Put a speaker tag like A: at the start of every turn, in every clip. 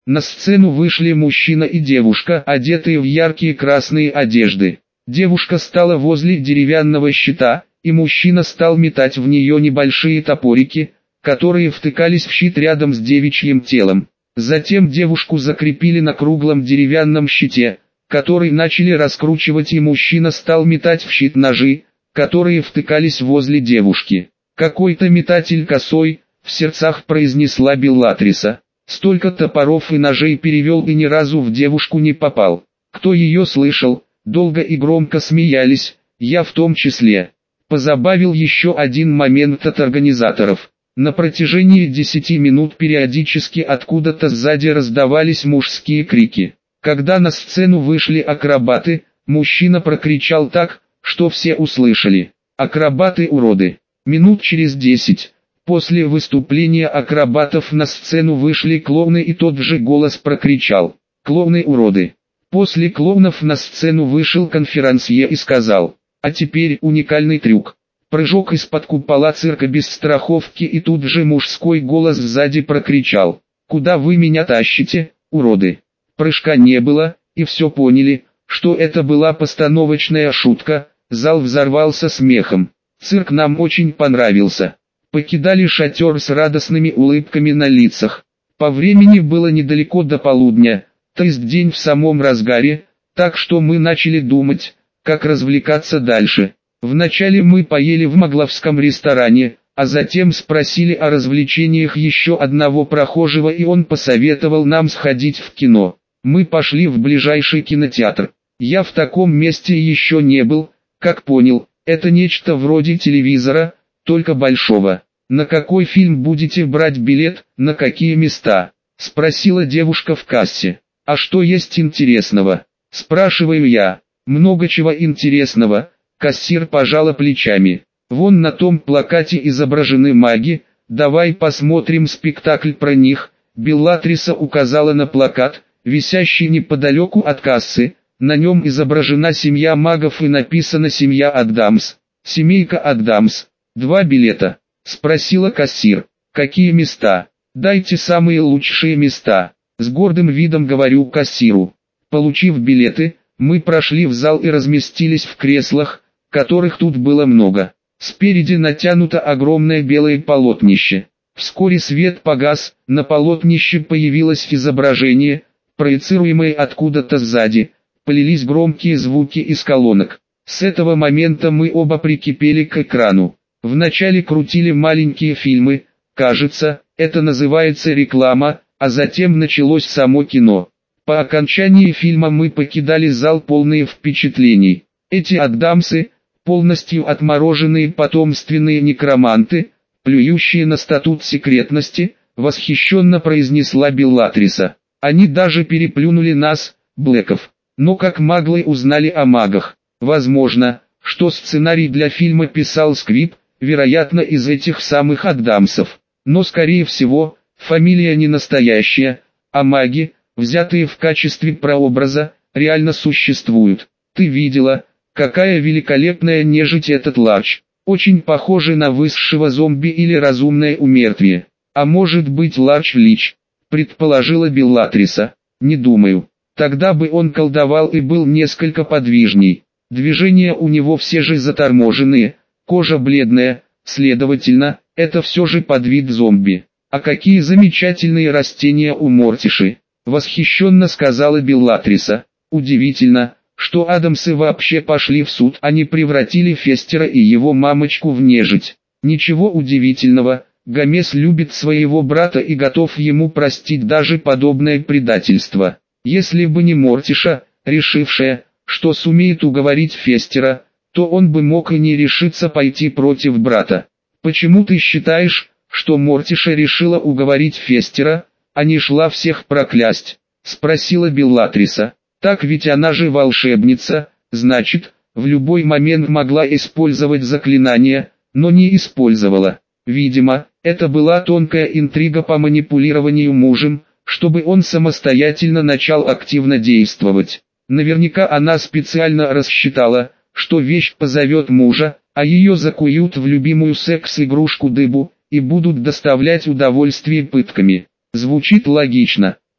A: На сцену вышли мужчина и девушка, одетые в яркие красные одежды. Девушка стала возле деревянного щита, и мужчина стал метать в нее небольшие топорики, которые втыкались в щит рядом с девичьим телом. Затем девушку закрепили на круглом деревянном щите, который начали раскручивать, и мужчина стал метать в щит ножи, которые втыкались возле девушки. «Какой-то метатель косой», — в сердцах произнесла Беллатриса. «Столько топоров и ножей перевел и ни разу в девушку не попал». Кто ее слышал, долго и громко смеялись, я в том числе. Позабавил еще один момент от организаторов. На протяжении 10 минут периодически откуда-то сзади раздавались мужские крики. Когда на сцену вышли акробаты, мужчина прокричал так, что все услышали: «Акробаты уроды!». Минут через 10, после выступления акробатов, на сцену вышли клоуны, и тот же голос прокричал: «Клоуны уроды!». После клоунов на сцену вышел конферансье и сказал: «А теперь уникальный трюк. Прыжок из-под купола цирка без страховки», и тут же мужской голос сзади прокричал: «Куда вы меня тащите, уроды?». Прыжка не было, и все поняли, что это была постановочная шутка. Зал взорвался смехом. Цирк нам очень понравился. Покидали шатер с радостными улыбками на лицах. По времени было недалеко до полудня, то есть день в самом разгаре, так что мы начали думать, как развлекаться дальше. Вначале мы поели в Могловском ресторане, а затем спросили о развлечениях еще одного прохожего, и он посоветовал нам сходить в кино. Мы пошли в ближайший кинотеатр. Я в таком месте еще не был, как понял, это нечто вроде телевизора, только большого. «На какой фильм будете брать билет, на какие места?» — спросила девушка в кассе. «А что есть интересного?» — спрашиваю я. «Много чего интересного», — кассир пожала плечами. «Вон на том плакате изображены маги, давай посмотрим спектакль про них». Беллатриса указала на плакат, висящий неподалеку от кассы. На нем изображена семья магов и написано «Семья Аддамс». «Семейка Аддамс». 2 билета. Спросила кассир. «Какие места?» «Дайте самые лучшие места». С гордым видом говорю кассиру. Получив билеты, мы прошли в зал и разместились в креслах, которых тут было много. Спереди натянуто огромное белое полотнище. Вскоре свет погас, на полотнище появилось изображение, проецируемое откуда-то сзади. Полились громкие звуки из колонок. С этого момента мы оба прикипели к экрану. Вначале крутили маленькие фильмы, кажется, это называется реклама, а затем началось само кино. По окончании фильма мы покидали зал полные впечатлений. Эти Аддамсы, полностью отмороженные потомственные некроманты, плюющие на статут секретности, восхищенно произнесла Беллатриса. Они даже переплюнули нас, Блэков. Но как маглы узнали о магах? Возможно, что сценарий для фильма писал Сквиб, вероятно из этих самых Аддамсов. Но скорее всего, фамилия не настоящая, а маги, взятые в качестве прообраза, реально существуют. Ты видела, какая великолепная нежить этот Ларч? Очень похожий на высшего зомби или разумное умертвие. А может быть Ларч Лич, предположила Беллатриса. Не думаю. Тогда бы он колдовал и был несколько подвижней. Движения у него все же заторможенные, кожа бледная, следовательно, это все же подвид зомби. А какие замечательные растения у Мортиши, восхищенно сказала Беллатриса. Удивительно, что Адамсы вообще пошли в суд, они превратили Фестера и его мамочку в нежить. Ничего удивительного, Гомес любит своего брата и готов ему простить даже подобное предательство. Если бы не Мортиша, решившая, что сумеет уговорить Фестера, то он бы мог и не решиться пойти против брата. Почему ты считаешь, что Мортиша решила уговорить Фестера, а не шла всех проклясть? Спросила Беллатриса. Так ведь она же волшебница, значит, в любой момент могла использовать заклинание, но не использовала. Видимо, это была тонкая интрига по манипулированию мужем, чтобы он самостоятельно начал активно действовать. Наверняка она специально рассчитала, что вещь позовет мужа, а ее закуют в любимую секс-игрушку дыбу, и будут доставлять удовольствие пытками. Звучит логично.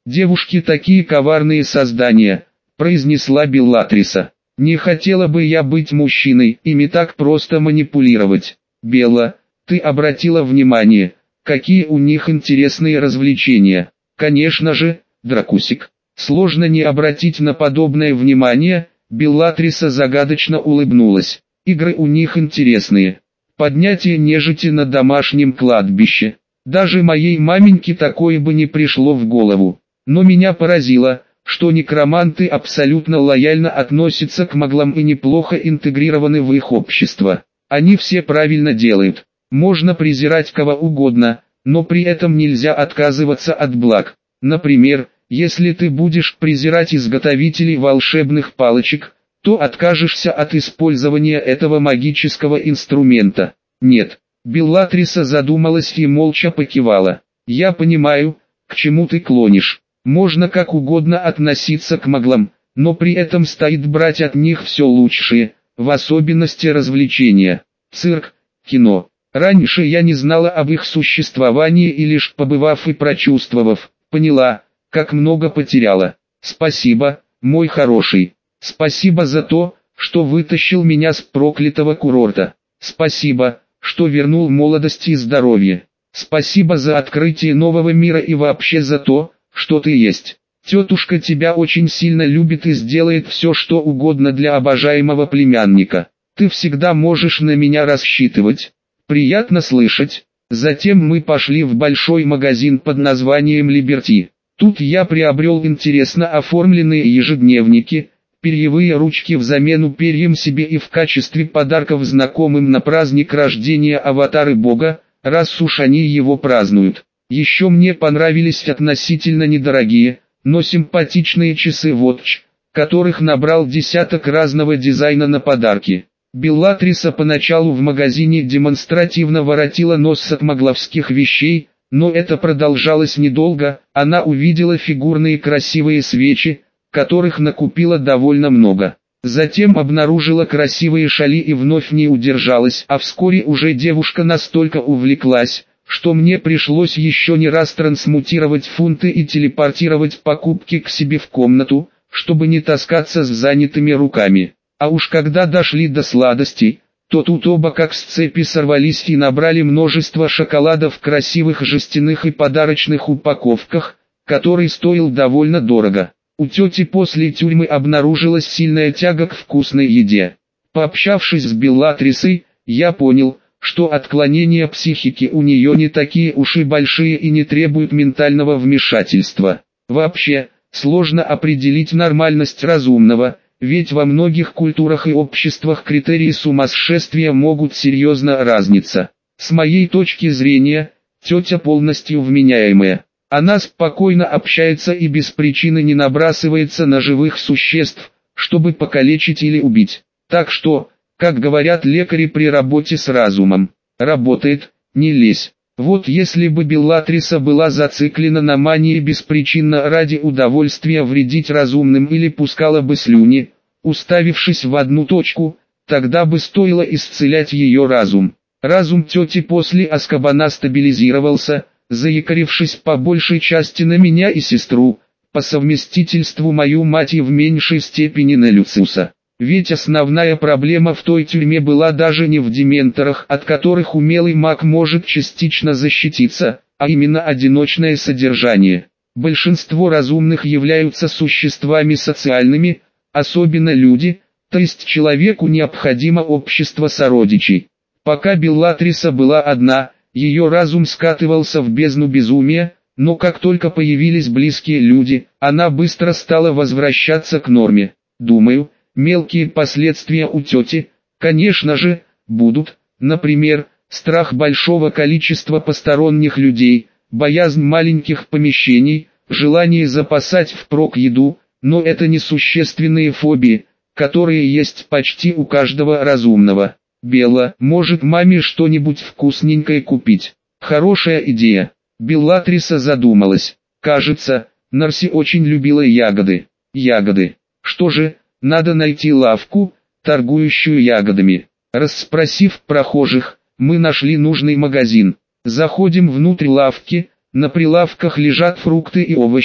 A: «Девушки такие коварные создания», – произнесла Беллатриса. «Не хотела бы я быть мужчиной, ими так просто манипулировать». «Белла, ты обратила внимание, какие у них интересные развлечения?» «Конечно же, Дракусик. Сложно не обратить на подобное внимание», – Беллатриса загадочно улыбнулась. «Игры у них интересные. Поднятие нежити на домашнем кладбище. Даже моей маменьке такое бы не пришло в голову. Но меня поразило, что некроманты абсолютно лояльно относятся к маглам и неплохо интегрированы в их общество. Они все правильно делают. Можно презирать кого угодно, но при этом нельзя отказываться от благ. Например, если ты будешь презирать изготовителей волшебных палочек, то откажешься от использования этого магического инструмента». «Нет». Беллатриса задумалась и молча покивала. «Я понимаю, к чему ты клонишь. Можно как угодно относиться к маглам, но при этом стоит брать от них все лучшее, в особенности развлечения. Цирк, кино. Раньше я не знала об их существовании и лишь побывав и прочувствовав, поняла, как много потеряла. Спасибо, мой хороший. Спасибо за то, что вытащил меня с проклятого курорта. Спасибо, что вернул молодость и здоровье. Спасибо за открытие нового мира и вообще за то, что ты есть. Тетушка тебя очень сильно любит и сделает все, что угодно для обожаемого племянника. Ты всегда можешь на меня рассчитывать. Приятно слышать». Затем мы пошли в большой магазин под названием «Либерти». Тут я приобрел интересно оформленные ежедневники, перьевые ручки взамен перьям себе и в качестве подарков знакомым на праздник рождения аватары бога, раз уж они его празднуют. Еще мне понравились относительно недорогие, но симпатичные часы Watch, которых набрал десяток разного дизайна на подарки. Беллатриса поначалу в магазине демонстративно воротила нос от магловских вещей, но это продолжалось недолго. Она увидела фигурные красивые свечи, которых накупила довольно много. Затем обнаружила красивые шали и вновь не удержалась, а вскоре уже девушка настолько увлеклась, что мне пришлось еще не раз трансмутировать фунты и телепортировать покупки к себе в комнату, чтобы не таскаться с занятыми руками. А уж когда дошли до сладостей, то тут оба как с цепи сорвались и набрали множество шоколада в красивых жестяных и подарочных упаковках, который стоил довольно дорого. У тети после тюрьмы обнаружилась сильная тяга к вкусной еде. Пообщавшись с Беллатрисой, я понял, что отклонения психики у нее не такие уж и большие и не требуют ментального вмешательства. Вообще, сложно определить нормальность разумного, ведь во многих культурах и обществах критерии сумасшествия могут серьезно разниться. С моей точки зрения, тетя полностью вменяемая. Она спокойно общается и без причины не набрасывается на живых существ, чтобы покалечить или убить. Так что, как говорят лекари при работе с разумом, работает, не лезь. Вот если бы Беллатриса была зациклена на мании беспричинно ради удовольствия вредить разумным или пускала бы слюни, уставившись в одну точку, тогда бы стоило исцелять ее разум. Разум тети после Азкабана стабилизировался, заякорившись по большей части на меня и сестру, по совместительству мою мать и в меньшей степени на Люциуса. Ведь основная проблема в той тюрьме была даже не в дементорах, от которых умелый маг может частично защититься, а именно одиночное содержание. Большинство разумных являются существами социальными, особенно люди, то есть человеку необходимо общество сородичей. Пока Беллатриса была одна, ее разум скатывался в бездну безумия, но как только появились близкие люди, она быстро стала возвращаться к норме. Думаю, мелкие последствия у тети, конечно же, будут, например, страх большого количества посторонних людей, боязнь маленьких помещений, желание запасать впрок еду, но это несущественные фобии, которые есть почти у каждого разумного. Белла, может маме что-нибудь вкусненькое купить? Хорошая идея. Беллатриса задумалась. Кажется, Нарси очень любила ягоды. Ягоды. Что же, надо найти лавку, торгующую ягодами. Расспросив прохожих, мы нашли нужный магазин. Заходим внутрь лавки, на прилавках лежат фрукты и овощи,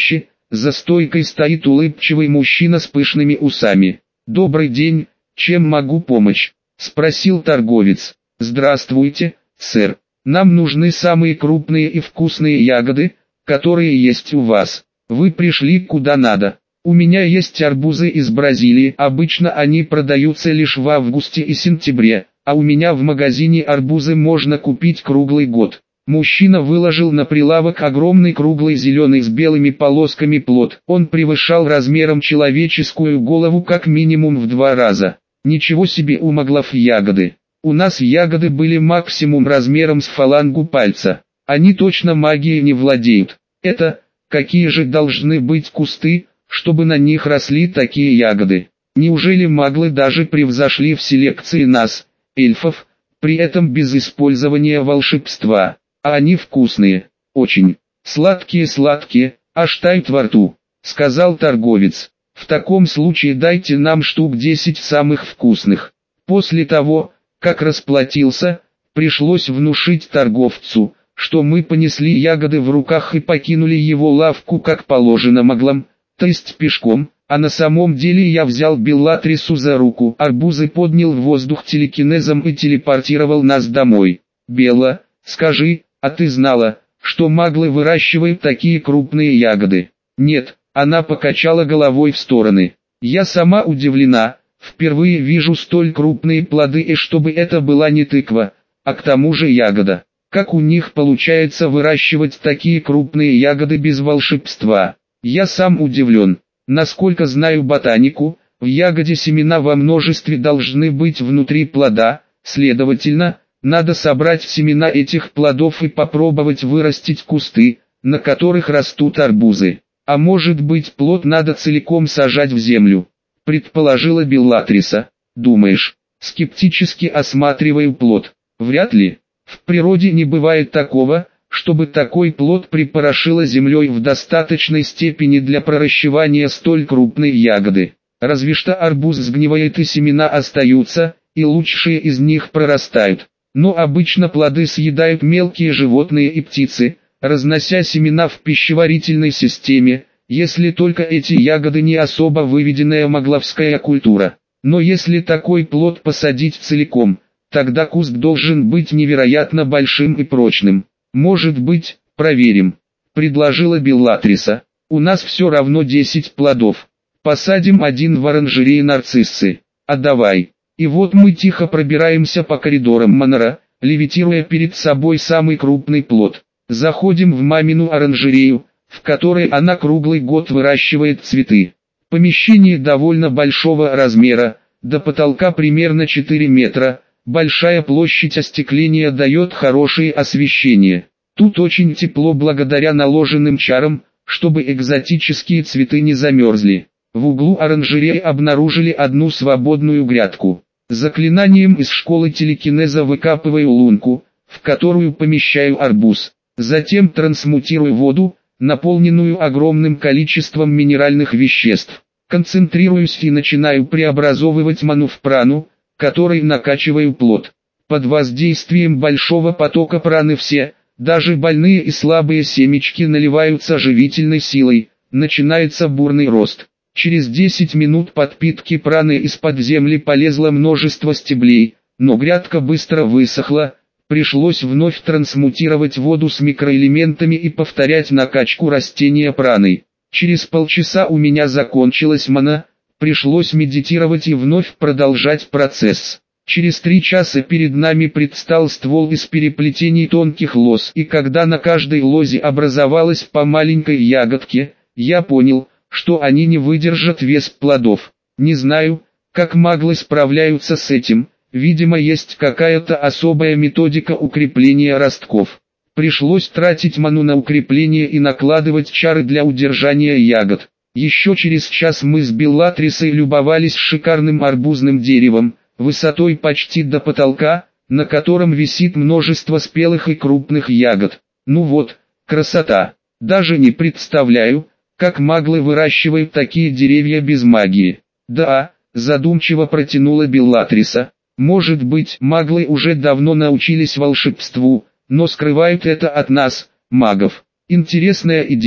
A: За стойкой стоит улыбчивый мужчина с пышными усами. «Добрый день, чем могу помочь?» – спросил торговец. «Здравствуйте, сэр. Нам нужны самые крупные и вкусные ягоды, которые есть у вас. Вы пришли куда надо. У меня есть арбузы из Бразилии, обычно они продаются лишь в августе и сентябре, а у меня в магазине арбузы можно купить круглый год». Мужчина выложил на прилавок огромный круглый зеленый с белыми полосками плод. Он превышал размером человеческую голову как минимум в 2 раза. Ничего себе, у моглов ягоды. У нас ягоды были максимум размером с фалангу пальца. Они точно магией не владеют. Это, какие же должны быть кусты, чтобы на них росли такие ягоды? Неужели маглы даже превзошли в селекции нас, эльфов, при этом без использования волшебства? А они вкусные, очень, сладкие-сладкие, аж тают во рту, сказал торговец. В таком случае дайте нам штук 10 самых вкусных. После того, как расплатился, пришлось внушить торговцу, что мы понесли ягоды в руках и покинули его лавку как положено моглам, то есть пешком, а на самом деле я взял Беллатрису за руку, арбузы поднял в воздух телекинезом и телепортировал нас домой. «Белла, скажи, а ты знала, что маглы выращивают такие крупные ягоды?» «Нет», она покачала головой в стороны. «Я сама удивлена, впервые вижу столь крупные плоды, и чтобы это была не тыква, а к тому же ягода. Как у них получается выращивать такие крупные ягоды без волшебства? Я сам удивлен. Насколько знаю ботанику, в ягоде семена во множестве должны быть внутри плода, следовательно, надо собрать семена этих плодов и попробовать вырастить кусты, на которых растут арбузы. А может быть, плод надо целиком сажать в землю?» – предположила Беллатриса. «Думаешь?» – скептически осматриваю плод. «Вряд ли. В природе не бывает такого, чтобы такой плод припорошило землей в достаточной степени для проращивания столь крупной ягоды. Разве что арбуз сгнивает и семена остаются, и лучшие из них прорастают. Но обычно плоды съедают мелкие животные и птицы, разнося семена в пищеварительной системе, если только эти ягоды не особо выведенная магловская культура. Но если такой плод посадить целиком, тогда куст должен быть невероятно большим и прочным. «Может быть, проверим», – предложила Беллатриса. «У нас все равно 10 плодов. Посадим один в оранжерее нарциссы. А давай». И вот мы тихо пробираемся по коридорам манора, левитируя перед собой самый крупный плод. Заходим в мамину оранжерею, в которой она круглый год выращивает цветы. Помещение довольно большого размера, до потолка примерно 4 метра, большая площадь остекления дает хорошее освещение. Тут очень тепло благодаря наложенным чарам, чтобы экзотические цветы не замерзли. В углу оранжереи обнаружили одну свободную грядку. Заклинанием из школы телекинеза выкапываю лунку, в которую помещаю арбуз. Затем трансмутирую воду, наполненную огромным количеством минеральных веществ. Концентрируюсь и начинаю преобразовывать ману в прану, которой накачиваю плод. Под воздействием большого потока праны все, даже больные и слабые семечки наливаются живительной силой, начинается бурный рост. Через 10 минут подпитки праны из-под земли полезло множество стеблей, но грядка быстро высохла, пришлось вновь трансмутировать воду с микроэлементами и повторять накачку растения праной. Через полчаса у меня закончилась мана, пришлось медитировать и вновь продолжать процесс. Через 3 часа перед нами предстал ствол из переплетений тонких лоз, и когда на каждой лозе образовалась по маленькой ягодке, я понял, что они не выдержат вес плодов. Не знаю, как маглы справляются с этим, видимо есть какая-то особая методика укрепления ростков. Пришлось тратить ману на укрепление и накладывать чары для удержания ягод. Еще через час мы с Беллатрисой любовались шикарным арбузным деревом, высотой почти до потолка, на котором висит множество спелых и крупных ягод. Ну вот, красота. Даже не представляю, как маглы выращивают такие деревья без магии. Да, задумчиво протянула Беллатриса. Может быть, маглы уже давно научились волшебству, но скрывают это от нас, магов. Интересная идея.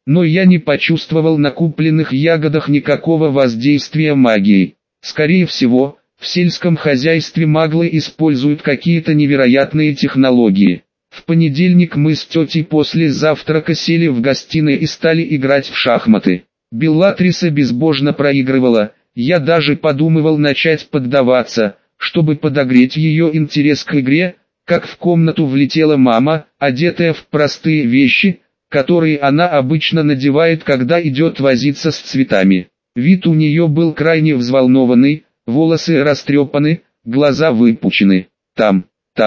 A: но я не почувствовал на купленных ягодах никакого воздействия магии. Скорее всего, в сельском хозяйстве маглы используют какие-то невероятные технологии. В понедельник мы с тетей после завтрака сели в гостиной и стали играть в шахматы. Беллатриса безбожно проигрывала, я даже подумывал начать поддаваться, чтобы подогреть ее интерес к игре, как в комнату влетела мама, одетая в простые вещи, которые она обычно надевает, когда идет возиться с цветами. Вид у нее был крайне взволнованный, волосы растрепаны, глаза выпучены. Там.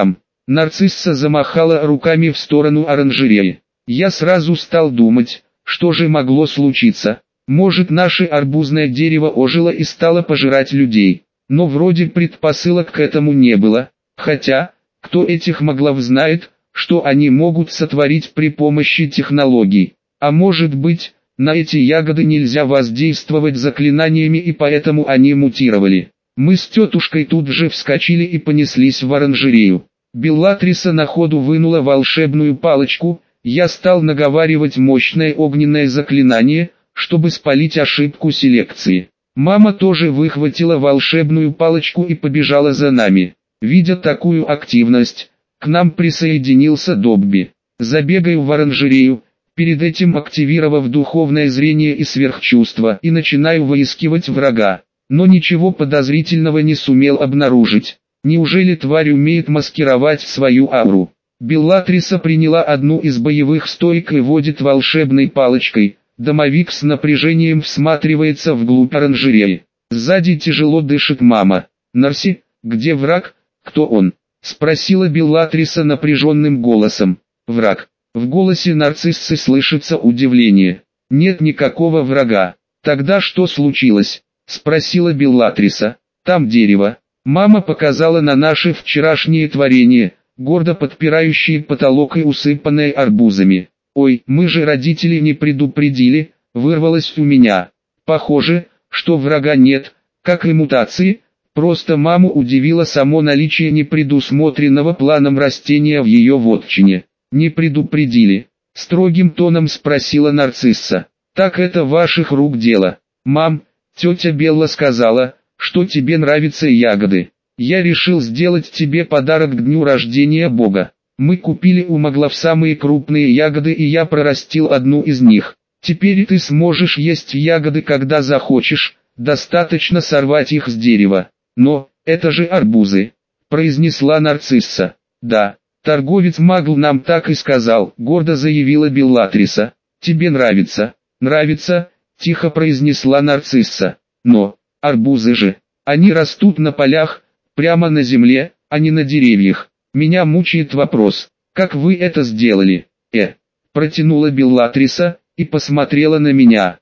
A: Нарцисса замахала руками в сторону оранжереи. Я сразу стал думать, что же могло случиться. Может, наше арбузное дерево ожило и стало пожирать людей. Но вроде предпосылок к этому не было. Хотя, кто этих маглов знает, что они могут сотворить при помощи технологий. А может быть, на эти ягоды нельзя воздействовать заклинаниями и поэтому они мутировали. Мы с тетушкой тут же вскочили и понеслись в оранжерею. Беллатриса на ходу вынула волшебную палочку, я стал наговаривать мощное огненное заклинание, чтобы спалить ошибку селекции. Мама тоже выхватила волшебную палочку и побежала за нами. Видя такую активность, к нам присоединился Добби. Забегаю в оранжерею, перед этим активировав духовное зрение и сверхчувство, и начинаю выискивать врага. Но ничего подозрительного не сумел обнаружить. Неужели тварь умеет маскировать свою ауру? Беллатриса приняла одну из боевых стоек и водит волшебной палочкой. Домовик с напряжением всматривается вглубь оранжереи. Сзади тяжело дышит мама. «Нарси, где враг? Кто он?» — спросила Беллатриса напряженным голосом. «Враг». В голосе нарциссы слышится удивление. «Нет никакого врага». «Тогда что случилось?» — спросила Беллатриса. «Там дерево». Мама показала на наши вчерашние творения, гордо подпирающие потолок и усыпанные арбузами. «Ой, мы же родители не предупредили», вырвалось у меня. Похоже, что врага нет, как и мутации, просто маму удивило само наличие непредусмотренного планом растения в ее вотчине. «Не предупредили?» — строгим тоном спросила нарцисса. «Так это ваших рук дело. Мам, тетя Белла сказала, что тебе нравятся ягоды. Я решил сделать тебе подарок к дню рождения Бога. Мы купили у маглов самые крупные ягоды и я прорастил одну из них. Теперь ты сможешь есть ягоды когда захочешь, достаточно сорвать их с дерева». «Но, это же арбузы», — произнесла нарцисса. «Да, торговец магл нам так и сказал», — гордо заявила Беллатриса. «Тебе нравится?» «Нравится», — тихо произнесла нарцисса. «Но, арбузы же, они растут на полях, прямо на земле, а не на деревьях. Меня мучает вопрос, как вы это сделали?» Протянула Беллатриса и посмотрела на меня.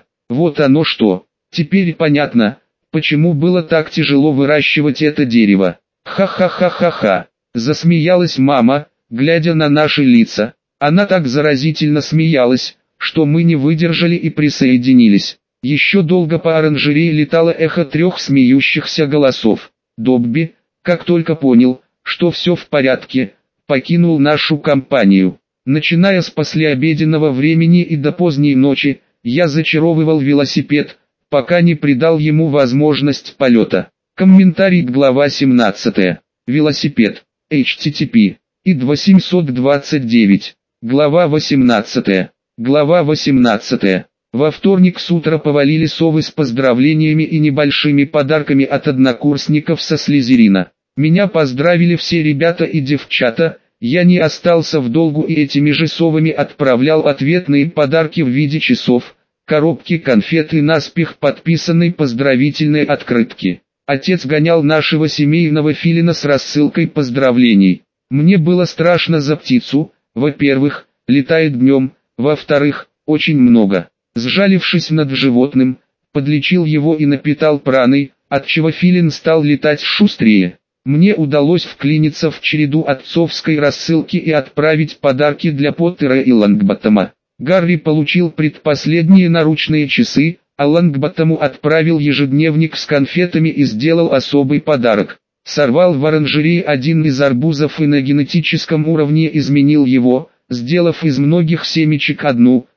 A: Вот оно что. Теперь понятно, почему было так тяжело выращивать это дерево. Ха-ха-ха-ха-ха. Засмеялась мама, глядя на наши лица. Она так заразительно смеялась, что мы не выдержали и присоединились. Еще долго по оранжерее летало эхо 3 смеющихся голосов. Добби, как только понял, что все в порядке, покинул нашу компанию. Начиная с послеобеденного времени и до поздней ночи, я зачаровывал велосипед, пока не придал ему возможность полета. Комментарий к глава 17. Велосипед. HTTP. id 829. Глава 18. Глава 18. Во вторник с утра повалили совы с поздравлениями и небольшими подарками от однокурсников со Слизерина. Меня поздравили все ребята и девчата, я не остался в долгу и этими же совами отправлял ответные подарки в виде часов, коробки конфет и наспех подписанной поздравительной открытки. Отец гонял нашего семейного филина с рассылкой поздравлений. Мне было страшно за птицу, во-первых, летает днем, во-вторых, очень много. Сжалившись над животным, подлечил его и напитал праной, отчего филин стал летать шустрее. Мне удалось вклиниться в череду отцовской рассылки и отправить подарки для Поттера и Лонгботтома. Гарри получил предпоследние наручные часы, а Лонгботтому отправил ежедневник с конфетами и сделал особый подарок. Сорвал в оранжерее один из арбузов и на генетическом уровне изменил его, сделав из многих семечек одну,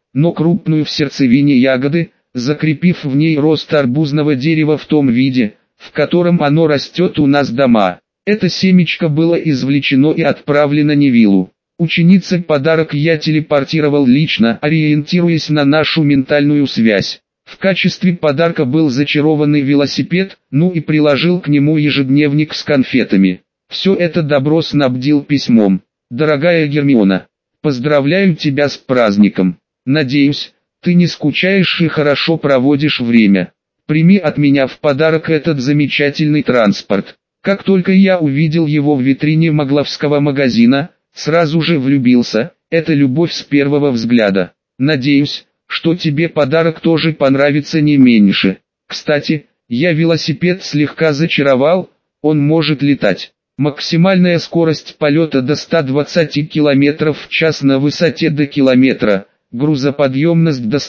A: но крупную в сердцевине ягоды, закрепив в ней рост арбузного дерева в том виде, в котором оно растет у нас дома. Это семечко было извлечено и отправлено Невиллу. Ученице подарок я телепортировал лично, ориентируясь на нашу ментальную связь. В качестве подарка был зачарованный велосипед, ну и приложил к нему ежедневник с конфетами. Все это добро снабдил письмом. Дорогая Гермиона, поздравляю тебя с праздником. Надеюсь, ты не скучаешь и хорошо проводишь время. Прими от меня в подарок этот замечательный транспорт. Как только я увидел его в витрине Магловского магазина, сразу же влюбился, это любовь с первого взгляда. Надеюсь, что тебе подарок тоже понравится не меньше. Кстати, я велосипед слегка зачаровал, он может летать. Максимальная скорость полета до 120 км в час на высоте до километра, грузоподъемность до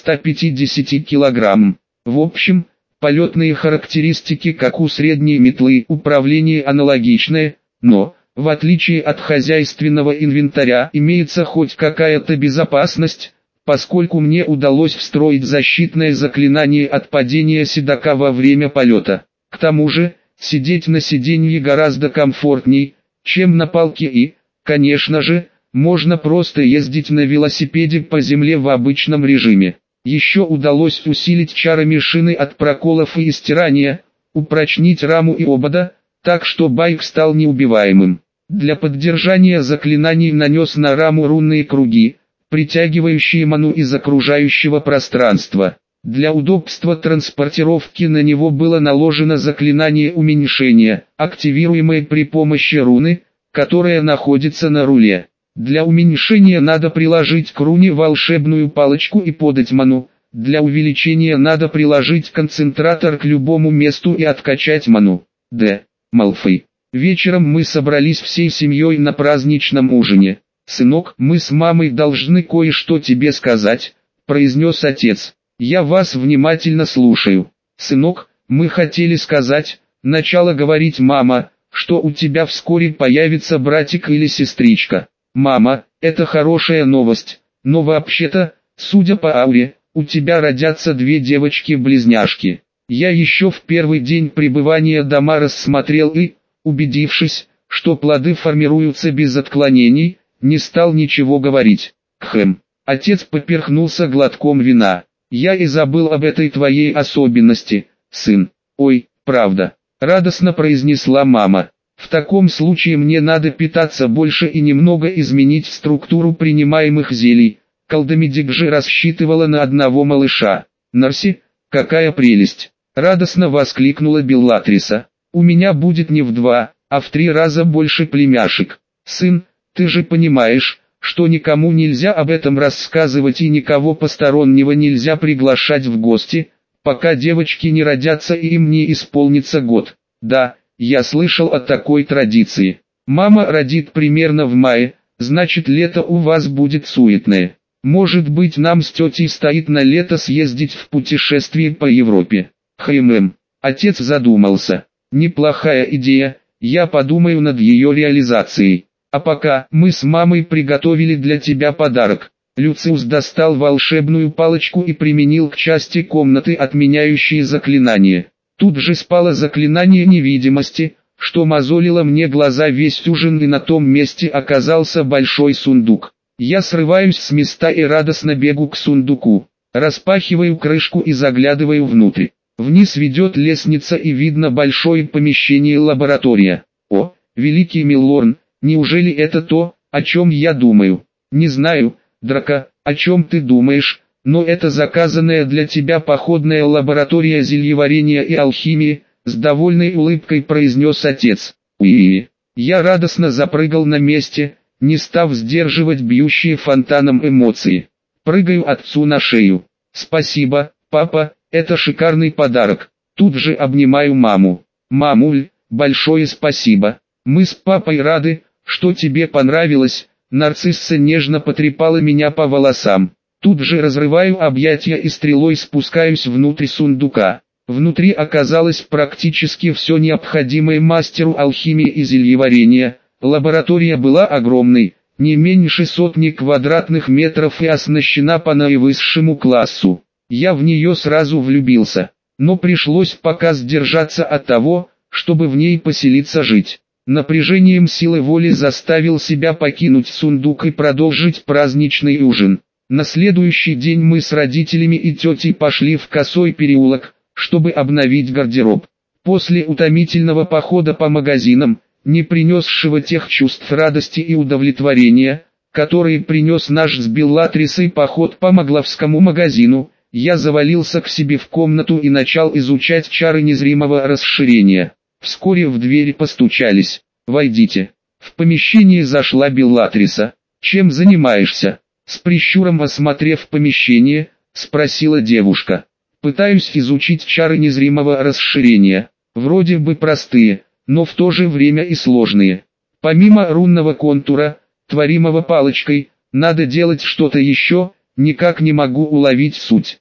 A: 150 кг. В общем, полетные характеристики как у средней метлы, управление аналогичное, но, в отличие от хозяйственного инвентаря, имеется хоть какая-то безопасность, поскольку мне удалось встроить защитное заклинание от падения седока во время полета. К тому же, сидеть на сиденье гораздо комфортней, чем на палке и, конечно же, можно просто ездить на велосипеде по земле в обычном режиме. Еще удалось усилить чарами шины от проколов и стирания, упрочнить раму и обода, так что байк стал неубиваемым. Для поддержания заклинаний нанес на раму рунные круги, притягивающие ману из окружающего пространства. Для удобства транспортировки на него было наложено заклинание уменьшения, активируемое при помощи руны, которая находится на руле. Для уменьшения надо приложить к руне волшебную палочку и подать ману, для увеличения надо приложить концентратор к любому месту и откачать ману. Д. Малфой. Вечером мы собрались всей семьей на праздничном ужине. «Сынок, мы с мамой должны кое-что тебе сказать», — произнес отец. «Я вас внимательно слушаю». «Сынок, мы хотели сказать», — начала говорить мама, «что у тебя вскоре появится братик или сестричка». «Мама, это хорошая новость, но вообще-то, судя по ауре, у тебя родятся две девочки-близняшки». Я еще в первый день пребывания дома рассмотрел и, убедившись, что плоды формируются без отклонений, не стал ничего говорить. Отец поперхнулся глотком вина. «Я и забыл об этой твоей особенности, сын». «Ой, правда», — радостно произнесла мама. «В таком случае мне надо питаться больше и немного изменить структуру принимаемых зелий». Колдомедик же рассчитывала на одного малыша. «Нарси, какая прелесть!» — радостно воскликнула Беллатриса. «У меня будет не в 2, а в 3 раза больше племяшек. Сын, ты же понимаешь, что никому нельзя об этом рассказывать и никого постороннего нельзя приглашать в гости, пока девочки не родятся и им не исполнится год». «Да, я слышал о такой традиции. Мама родит примерно в мае, значит лето у вас будет суетное. Может быть нам с тетей стоит на лето съездить в путешествие по Европе». Отец задумался. «Неплохая идея, я подумаю над ее реализацией. А пока мы с мамой приготовили для тебя подарок». Люциус достал волшебную палочку и применил к части комнаты отменяющие заклинания. Тут же спало заклинание невидимости, что мозолило мне глаза весь ужин, и на том месте оказался большой сундук. Я срываюсь с места и радостно бегу к сундуку. Распахиваю крышку и заглядываю внутрь. Вниз ведет лестница и видно большое помещение лаборатория. О, великий Милорн, неужели это то, о чем я думаю? Не знаю, Драко, о чем ты думаешь, но это заказанная для тебя походная лаборатория зельеварения и алхимии, с довольной улыбкой произнес отец. Уи. Я радостно запрыгал на месте, не став сдерживать бьющие фонтаном эмоции. Прыгаю отцу на шею. «Спасибо, папа, это шикарный подарок». Тут же обнимаю маму. «Мамуль, большое спасибо. Мы с папой рады, что тебе понравилось». Нарцисса нежно потрепала меня по волосам. Тут же разрываю объятия и стрелой спускаюсь внутрь сундука. Внутри оказалось практически все необходимое мастеру алхимии и зельеварения. Лаборатория была огромной, не меньше сотни квадратных метров и оснащена по наивысшему классу. Я в нее сразу влюбился, но пришлось пока сдержаться от того, чтобы в ней поселиться жить. Напряжением силы воли заставил себя покинуть сундук и продолжить праздничный ужин. На следующий день мы с родителями и тетей пошли в Косой переулок, чтобы обновить гардероб. После утомительного похода по магазинам, не принесшего тех чувств радости и удовлетворения, которые принес наш с Беллатрисой поход по Магловскому магазину, я завалился к себе в комнату и начал изучать чары незримого расширения. Вскоре в дверь постучались. «Войдите». В помещение зашла Беллатриса. «Чем занимаешься?» С прищуром осмотрев помещение, спросила девушка. «Пытаюсь изучить чары незримого расширения. Вроде бы простые, но в то же время и сложные. Помимо рунного контура, творимого палочкой, надо делать что-то еще, никак не могу уловить суть».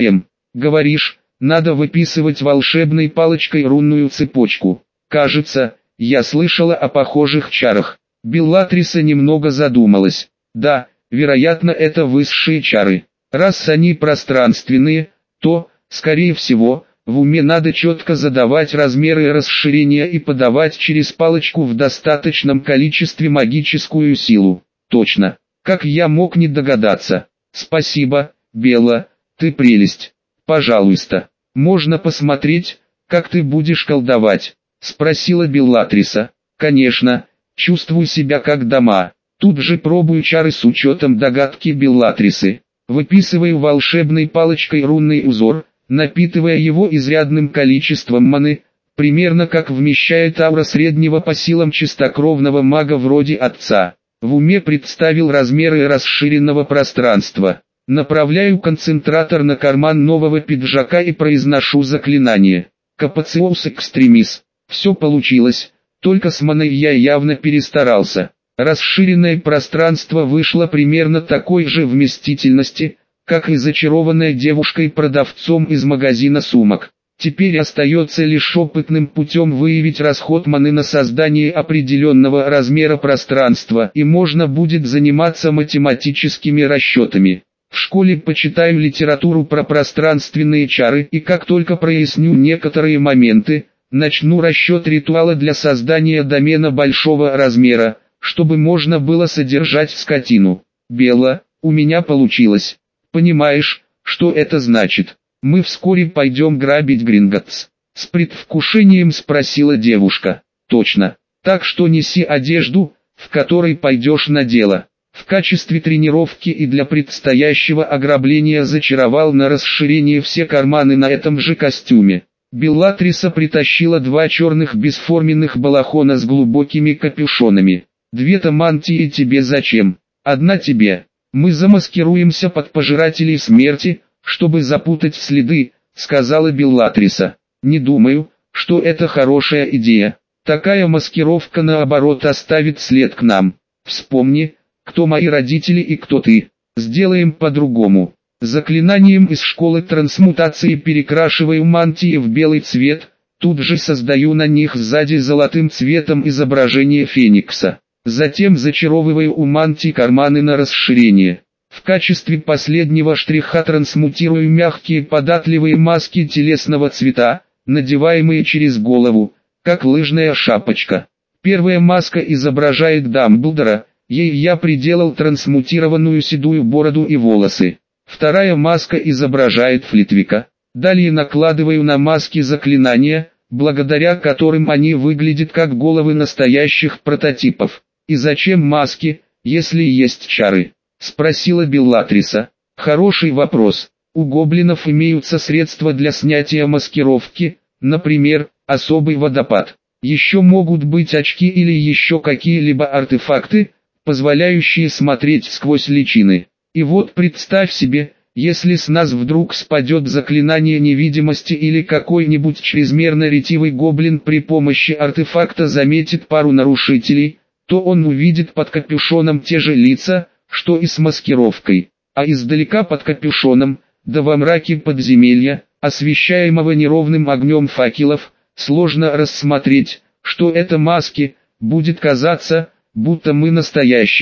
A: Говоришь, надо выписывать волшебной палочкой рунную цепочку. Кажется, я слышала о похожих чарах». Беллатриса немного задумалась. «Да, вероятно, это высшие чары. Раз они пространственные, то, скорее всего, в уме надо четко задавать размеры расширения и подавать через палочку в достаточном количестве магическую силу». «Точно. Как я мог не догадаться?» «Спасибо, Белла, ты прелесть. Пожалуйста, можно посмотреть, как ты будешь колдовать?» — спросила Беллатриса. «Конечно, чувствую себя как дома». Тут же пробую чары с учетом догадки Беллатрисы. Выписываю волшебной палочкой рунный узор, напитывая его изрядным количеством маны, примерно как вмещает аура среднего по силам чистокровного мага вроде отца. В уме представил размеры расширенного пространства. Направляю концентратор на карман нового пиджака и произношу заклинание. Капациос экстремис. Все получилось, только с маной я явно перестарался. Расширенное пространство вышло примерно такой же вместительности, как и зачарованная девушкой-продавцом из магазина сумок. Теперь остается лишь опытным путем выявить расход маны на создание определенного размера пространства, и можно будет заниматься математическими расчетами. В школе почитаю литературу про пространственные чары, и как только проясню некоторые моменты, начну расчет ритуала для создания домена большого размера, чтобы можно было содержать скотину. «Белла, у меня получилось. Понимаешь, что это значит? Мы вскоре пойдем грабить Гринготтс?» С предвкушением спросила девушка. «Точно. Так что неси одежду, в которой пойдешь на дело». В качестве тренировки и для предстоящего ограбления зачаровал на расширение все карманы на этом же костюме. Беллатриса притащила 2 черных бесформенных балахона с глубокими капюшонами. «2 мантии тебе зачем? Одна тебе. Мы замаскируемся под пожирателей смерти, чтобы запутать следы», — сказала Беллатриса. «Не думаю, что это хорошая идея. Такая маскировка наоборот оставит след к нам. Вспомни, кто мои родители и кто ты. Сделаем по-другому. Заклинанием из школы трансмутации перекрашиваю мантии в белый цвет, тут же создаю на них сзади золотым цветом изображение феникса. Затем зачаровываю у мантий карманы на расширение. В качестве последнего штриха трансмутирую мягкие податливые маски телесного цвета, надеваемые через голову, как лыжная шапочка. Первая маска изображает Дамблдора, ей я приделал трансмутированную седую бороду и волосы. Вторая маска изображает Флитвика. Далее накладываю на маски заклинания, благодаря которым они выглядят как головы настоящих прототипов. «И зачем маски, если есть чары?» — спросила Беллатриса. «Хороший вопрос. У гоблинов имеются средства для снятия маскировки, например, особый водопад. Еще могут быть очки или еще какие-либо артефакты, позволяющие смотреть сквозь личины. И вот представь себе, если с нас вдруг спадет заклинание невидимости или какой-нибудь чрезмерно ретивый гоблин при помощи артефакта заметит пару нарушителей, то он увидит под капюшоном те же лица, что и с маскировкой, а издалека под капюшоном, да во мраке подземелья, освещаемого неровным огнем факелов, сложно рассмотреть, что это маски, будет казаться, будто мы настоящие.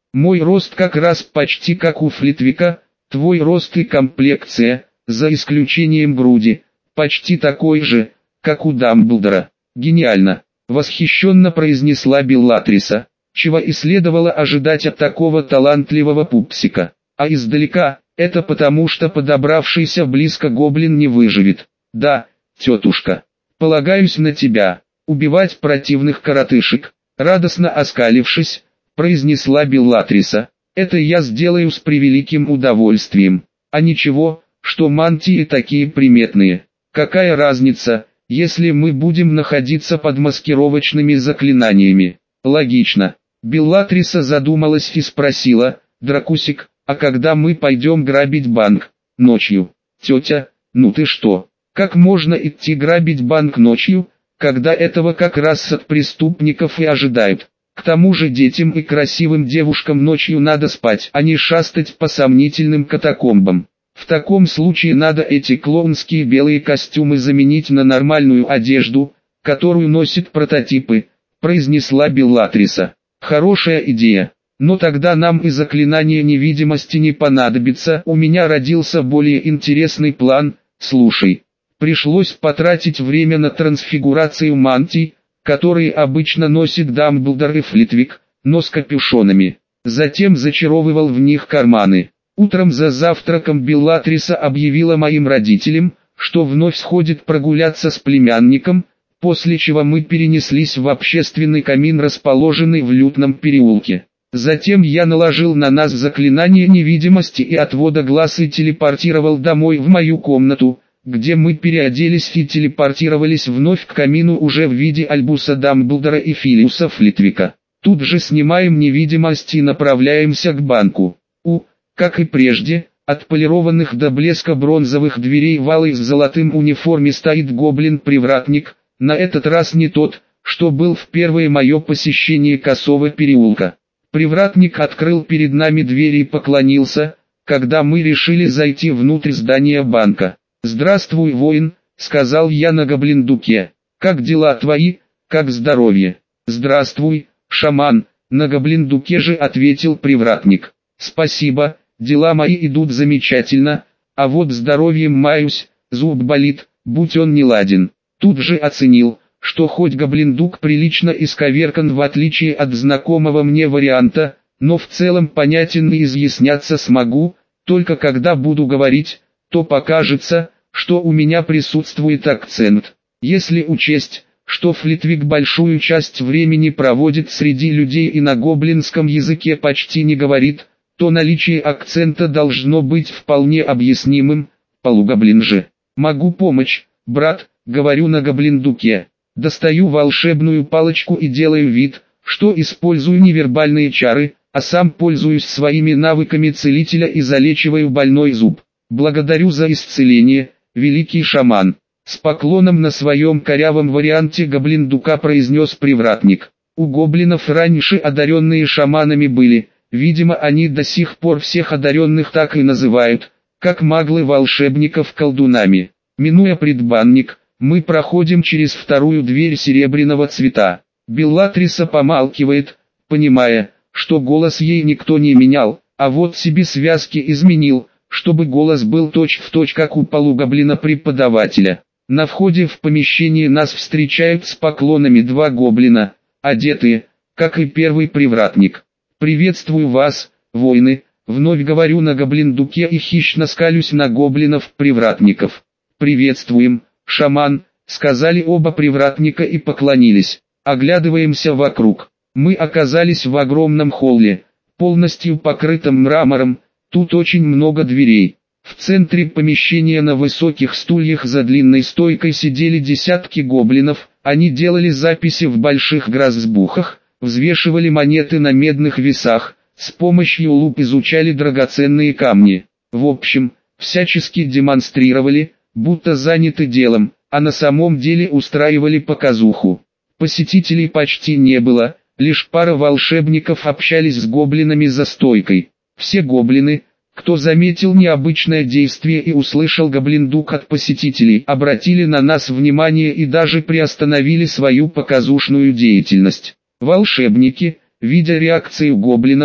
A: Мой рост как раз почти как у Флитвика, твой рост и комплекция, за исключением груди, почти такой же, как у Дамблдора. Гениально, восхищенно произнесла Беллатриса, чего и следовало ожидать от такого талантливого пупсика. А издалека, это потому что подобравшийся близко гоблин не выживет. Да, тетушка, полагаюсь на тебя. Убивать противных коротышек, радостно оскалившись, произнесла Беллатриса. Это я сделаю с превеликим удовольствием. А ничего, что мантии такие приметные. Какая разница, если мы будем находиться под маскировочными заклинаниями? Логично. Беллатриса задумалась и спросила: Дракусик, а когда мы пойдем грабить банк? Ночью. Тетя, ну ты что? Как можно идти грабить банк ночью, когда этого как раз от преступников и ожидают? К тому же детям и красивым девушкам ночью надо спать, а не шастать по сомнительным катакомбам. В таком случае надо эти клоунские белые костюмы заменить на нормальную одежду, которую носят прототипы, произнесла Беллатриса. Хорошая идея. Но тогда нам и заклинание невидимости не понадобится. У меня родился более интересный план. Слушай, пришлось потратить время на трансфигурацию мантий, которые обычно носит Дамблдор и Флитвик, но с капюшонами. Затем зачаровывал в них карманы. Утром за завтраком Беллатриса объявила моим родителям, что вновь сходит прогуляться с племянником, после чего мы перенеслись в общественный камин, расположенный в лютном переулке. Затем я наложил на нас заклинание невидимости и отвода глаз и телепортировал домой в мою комнату, где мы переоделись и телепортировались вновь к камину уже в виде Альбуса Дамблдора и Филиуса Флитвика. Тут же снимаем невидимость и направляемся к банку. Как и прежде, отполированных до блеска бронзовых дверей в алой с золотым униформе стоит гоблин-привратник, на этот раз не тот, что был в первое мое посещение Косого переулка. Привратник открыл перед нами дверь и поклонился, когда мы решили зайти внутрь здания банка. «Здравствуй, воин», — сказал я на гоблиндуке. «Как дела твои, как здоровье?» «Здравствуй, шаман», — на гоблиндуке же ответил привратник. «Спасибо, дела мои идут замечательно, а вот здоровьем маюсь, зуб болит, будь он неладен». Тут же оценил, что хоть гоблиндук прилично исковеркан в отличие от знакомого мне варианта, но в целом понятен и изъясняться смогу, только когда буду говорить, то покажется, что у меня присутствует акцент. Если учесть, что Флитвик большую часть времени проводит среди людей и на гоблинском языке почти не говорит, то наличие акцента должно быть вполне объяснимым. Полугоблин же. «Могу помочь, брат», — говорю на гоблиндуке. Достаю волшебную палочку и делаю вид, что использую невербальные чары, а сам пользуюсь своими навыками целителя и залечиваю больной зуб. «Благодарю за исцеление, великий шаман», — с поклоном на своем корявом варианте гоблиндука произнес привратник. У гоблинов раньше одаренные шаманами были, видимо они до сих пор всех одаренных так и называют, как маглы волшебников колдунами. Минуя предбанник, мы проходим через вторую дверь серебряного цвета. Беллатриса помалкивает, понимая, что голос ей никто не менял, а вот себе связки изменил, чтобы голос был точь-в-точь как у полугоблина-преподавателя. На входе в помещение нас встречают с поклонами два гоблина, одетые, как и первый привратник. «Приветствую вас, воины», вновь говорю на гоблиндуке и хищно скалюсь на гоблинов-привратников. «Приветствуем, шаман», сказали оба привратника и поклонились. Оглядываемся вокруг. Мы оказались в огромном холле, полностью покрытом мрамором, тут очень много дверей. В центре помещения на высоких стульях за длинной стойкой сидели десятки гоблинов, они делали записи в больших грозбухах, взвешивали монеты на медных весах, с помощью луп изучали драгоценные камни. В общем, всячески демонстрировали, будто заняты делом, а на самом деле устраивали показуху. Посетителей почти не было, лишь пара волшебников общались с гоблинами за стойкой. Все гоблины, кто заметил необычное действие и услышал гоблиндук от посетителей, обратили на нас внимание и даже приостановили свою показушную деятельность. Волшебники, видя реакцию гоблинов,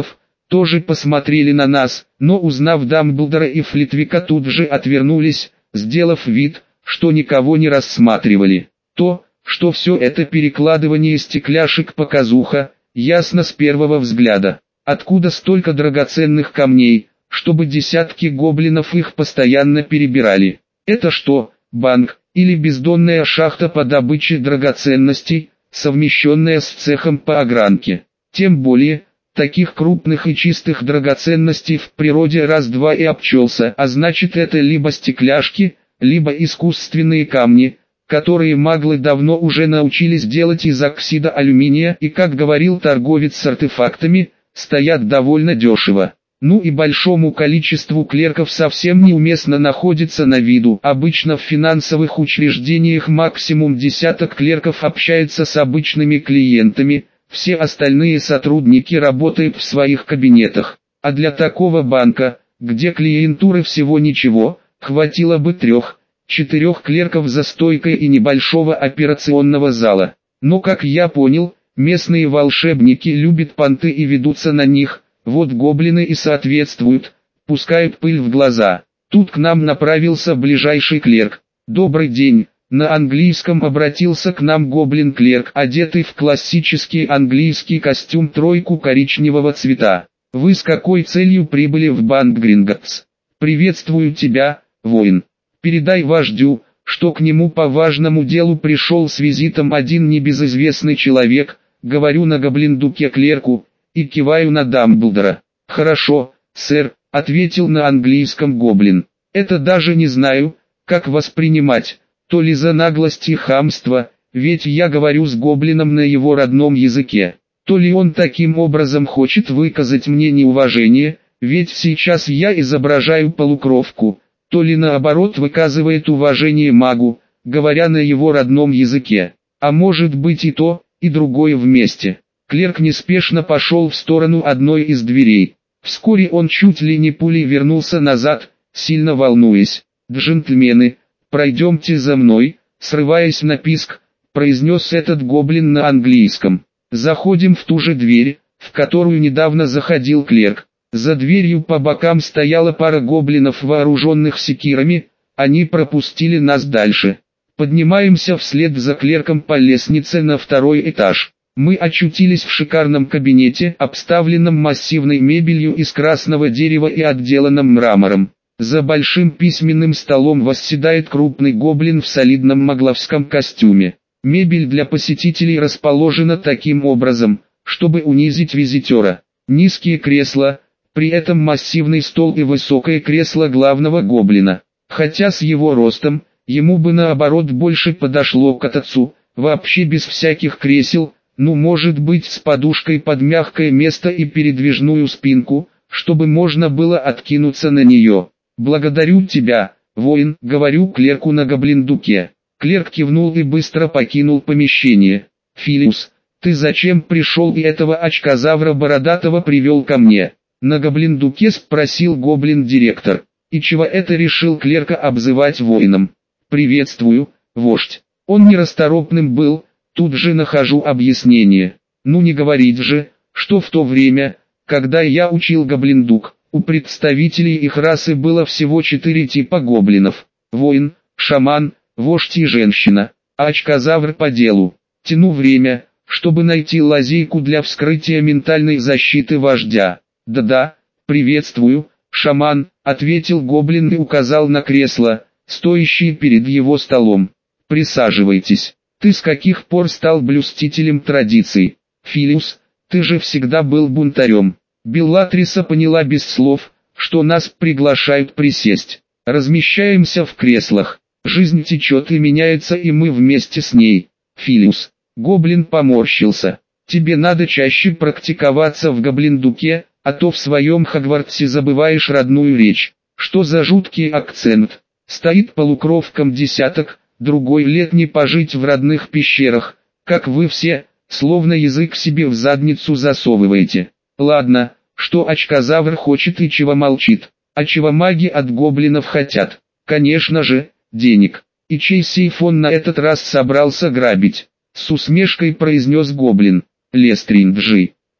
A: тоже посмотрели на нас, но узнав Дамблдора и Флитвика тут же отвернулись, сделав вид, что никого не рассматривали. То, что все это перекладывание стекляшек показуха, ясно с первого взгляда. Откуда столько драгоценных камней, чтобы десятки гоблинов их постоянно перебирали? Это что, банк, или бездонная шахта по добыче драгоценностей, совмещенная с цехом по огранке? Тем более, таких крупных и чистых драгоценностей в природе раз-два и обчелся, а значит это либо стекляшки, либо искусственные камни, которые маглы давно уже научились делать из оксида алюминия и, как говорил торговец с артефактами, стоят довольно дешево. Ну и большому количеству клерков совсем неуместно находиться на виду. Обычно в финансовых учреждениях максимум десяток клерков общается с обычными клиентами, все остальные сотрудники работают в своих кабинетах. А для такого банка, где клиентуры всего ничего, хватило бы 3-4 клерков за стойкой и небольшого операционного зала. Но, как я понял, местные волшебники любят понты и ведутся на них. Вот гоблины и соответствуют, пускают пыль в глаза. Тут к нам направился ближайший клерк. «Добрый день», на английском обратился к нам гоблин-клерк, одетый в классический английский костюм тройку коричневого цвета. «Вы с какой целью прибыли в банк Гринготс?» «Приветствую тебя, воин. Передай вождю, что к нему по важному делу пришел с визитом один небезызвестный человек», говорю на гоблиндуке клерку, и киваю на Дамблдора. «Хорошо, сэр», — ответил на английском гоблин. «Это даже не знаю, как воспринимать, то ли за наглость и хамство, ведь я говорю с гоблином на его родном языке, то ли он таким образом хочет выказать мне неуважение, ведь сейчас я изображаю полукровку, то ли наоборот выказывает уважение магу, говоря на его родном языке, а может быть и то, и другое вместе». Клерк неспешно пошел в сторону одной из дверей. Вскоре он чуть ли не пулей вернулся назад, сильно волнуясь. «Джентльмены, пройдемте за мной», срываясь на писк, произнес этот гоблин на английском. Заходим в ту же дверь, в которую недавно заходил клерк. За дверью по бокам стояла пара гоблинов, вооруженных секирами, они пропустили нас дальше. Поднимаемся вслед за клерком по лестнице на второй этаж. Мы очутились в шикарном кабинете, обставленном массивной мебелью из красного дерева и отделанном мрамором. За большим письменным столом восседает крупный гоблин в солидном магловском костюме. Мебель для посетителей расположена таким образом, чтобы унизить визитера. Низкие кресла, при этом массивный стол и высокое кресло главного гоблина. Хотя с его ростом, ему бы наоборот больше подошло к отцу, вообще без всяких кресел, ну может быть с подушкой под мягкое место и передвижную спинку, чтобы можно было откинуться на нее. «Благодарю тебя, воин», — говорю клерку на гоблиндуке. Клерк кивнул и быстро покинул помещение. «Филиус, ты зачем пришел и этого очкозавра бородатого привел ко мне?» На гоблиндуке спросил гоблин-директор. «И чего это решил клерка обзывать воином?» «Приветствую, вождь». Он нерасторопным был, тут же нахожу объяснение. Ну не говорить же, что в то время, когда я учил гоблиндук, у представителей их расы было всего 4 типа гоблинов. Воин, шаман, вождь и женщина, а очкозавр по делу. Тяну время, чтобы найти лазейку для вскрытия ментальной защиты вождя. «Да-да, приветствую, шаман», — ответил гоблин и указал на кресло, стоящее перед его столом. «Присаживайтесь. Ты с каких пор стал блюстителем традиций? Филиус, ты же всегда был бунтарем». Беллатриса поняла без слов, что нас приглашают присесть. Размещаемся в креслах. Жизнь течет и меняется, и мы вместе с ней. Филиус. Гоблин поморщился. Тебе надо чаще практиковаться в гоблиндуке, а то в своем Хогвартсе забываешь родную речь. Что за жуткий акцент? Стоит полукровкам десяток, другой лет не пожить в родных пещерах, как вы все, словно язык себе в задницу засовываете. Ладно, что очкозавр хочет и чего молчит, а чего маги от гоблинов хотят? Конечно же, денег. И чей сейф он на этот раз собрался грабить? С усмешкой произнес гоблин. Лестринджи.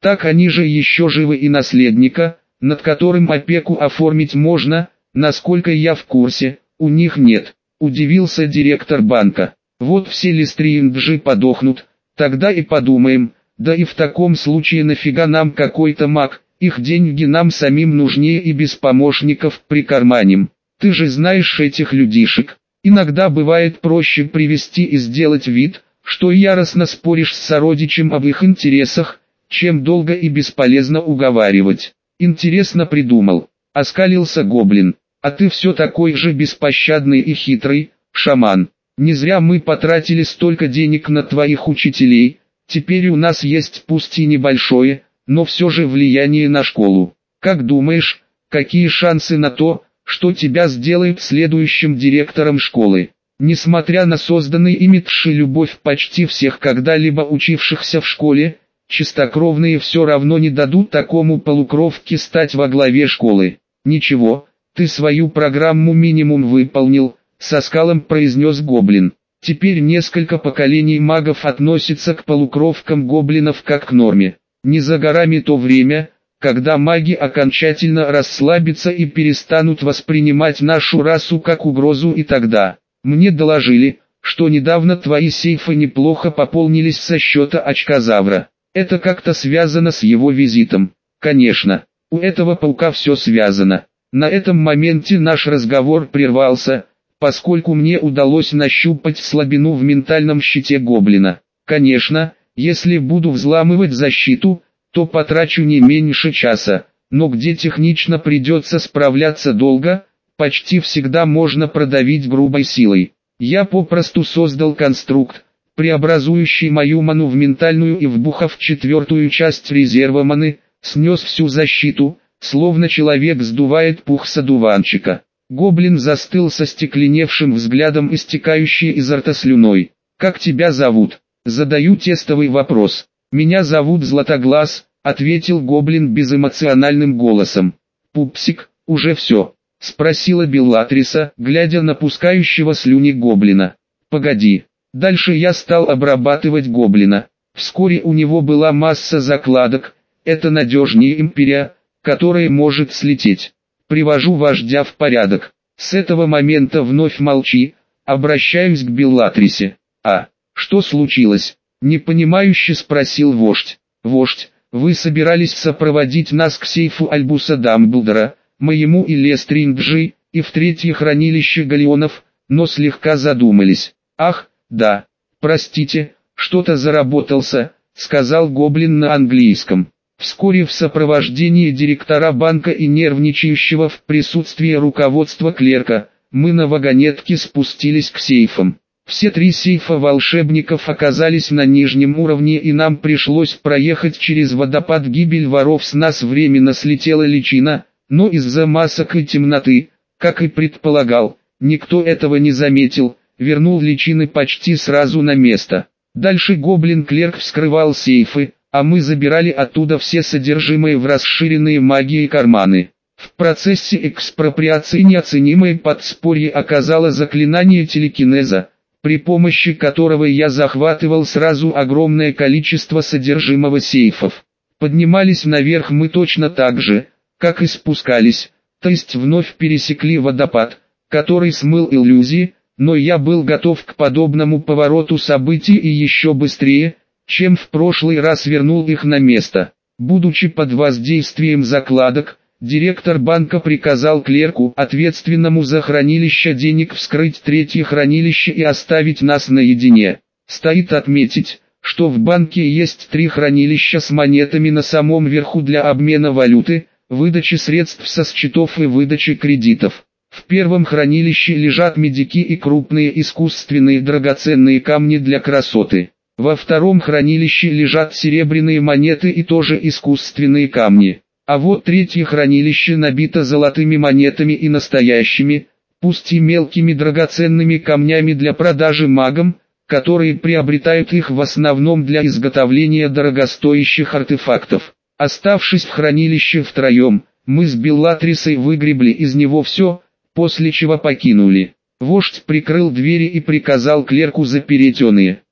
A: Так они же еще живы, и наследника, над которым опеку оформить можно, насколько я в курсе, у них нет. Удивился директор банка. Вот все Листринджи подохнут, тогда и подумаем. Да и в таком случае нафига нам какой-то маг, их деньги нам самим нужнее и без помощников прикарманим. Ты же знаешь этих людишек. Иногда бывает проще привести и сделать вид, что яростно споришь с сородичем об их интересах, чем долго и бесполезно уговаривать. Интересно придумал. Оскалился гоблин. А ты все такой же беспощадный и хитрый, шаман. Не зря мы потратили столько денег на твоих учителей. Теперь у нас есть пусть и небольшое, но все же влияние на школу. Как думаешь, какие шансы на то, что тебя сделают следующим директором школы? Несмотря на созданный имидж и любовь почти всех когда-либо учившихся в школе, чистокровные все равно не дадут такому полукровке стать во главе школы. Ничего, ты свою программу минимум выполнил, со скалом произнес гоблин. Теперь несколько поколений магов относятся к полукровкам гоблинов как к норме. Не за горами то время, когда маги окончательно расслабятся и перестанут воспринимать нашу расу как угрозу, и тогда. Мне доложили, что недавно твои сейфы неплохо пополнились со счета очкозавра. Это как-то связано с его визитом. Конечно, у этого паука все связано. На этом моменте наш разговор прервался, поскольку мне удалось нащупать слабину в ментальном щите гоблина. Конечно, если буду взламывать защиту, то потрачу не меньше часа, но где технично придется справляться долго, почти всегда можно продавить грубой силой. Я попросту создал конструкт, преобразующий мою ману в ментальную, и вбухав четвертую часть резерва маны, снес всю защиту, словно человек сдувает пух с одуванчика. Гоблин застыл со стекленевшим взглядом, истекающей изо рта слюной. «Как тебя зовут?» «Задаю тестовый вопрос». «Меня зовут Златоглаз», — ответил гоблин безэмоциональным голосом. «Пупсик, уже все?» — спросила Беллатриса, глядя на пускающего слюни гоблина. «Погоди». Дальше я стал обрабатывать гоблина. Вскоре у него была масса закладок, это надежнее империя, которая может слететь. Привожу вождя в порядок. С этого момента вновь молчи, обращаюсь к Беллатрисе. «А, что случилось?» — непонимающе спросил вождь. «Вождь, вы собирались сопроводить нас к сейфу Альбуса Дамблдора, моему и Лестринджи, и в третье хранилище галеонов, но слегка задумались». «Ах, да, простите, что-то заработался», — сказал гоблин на английском. Вскоре в сопровождении директора банка и нервничающего в присутствии руководства клерка, мы на вагонетке спустились к сейфам. Все три сейфа волшебников оказались на нижнем уровне, и нам пришлось проехать через водопад. Гибель воров с нас временно слетела личина, но из-за масок и темноты, как и предполагал, никто этого не заметил, вернул личины почти сразу на место. Дальше гоблин-клерк вскрывал сейфы, а мы забирали оттуда все содержимое в расширенные магией карманы. В процессе экспроприации неоценимое подспорье оказало заклинание телекинеза, при помощи которого я захватывал сразу огромное количество содержимого сейфов. Поднимались наверх мы точно так же, как и спускались, то есть вновь пересекли водопад, который смыл иллюзии, но я был готов к подобному повороту событий и еще быстрее, чем в прошлый раз вернул их на место. Будучи под воздействием закладок, директор банка приказал клерку, ответственному за хранилище денег, вскрыть третье хранилище и оставить нас наедине. Стоит отметить, что в банке есть 3 хранилища с монетами на самом верху для обмена валюты, выдачи средств со счетов и выдачи кредитов. В первом хранилище лежат медики и крупные искусственные драгоценные камни для красоты. Во втором хранилище лежат серебряные монеты и тоже искусственные камни. А вот третье хранилище набито золотыми монетами и настоящими, пусть и мелкими драгоценными камнями для продажи магам, которые приобретают их в основном для изготовления дорогостоящих артефактов. Оставшись в хранилище втроем, мы с Беллатрисой выгребли из него все, после чего покинули. Вождь прикрыл двери и приказал клерку запереть оные.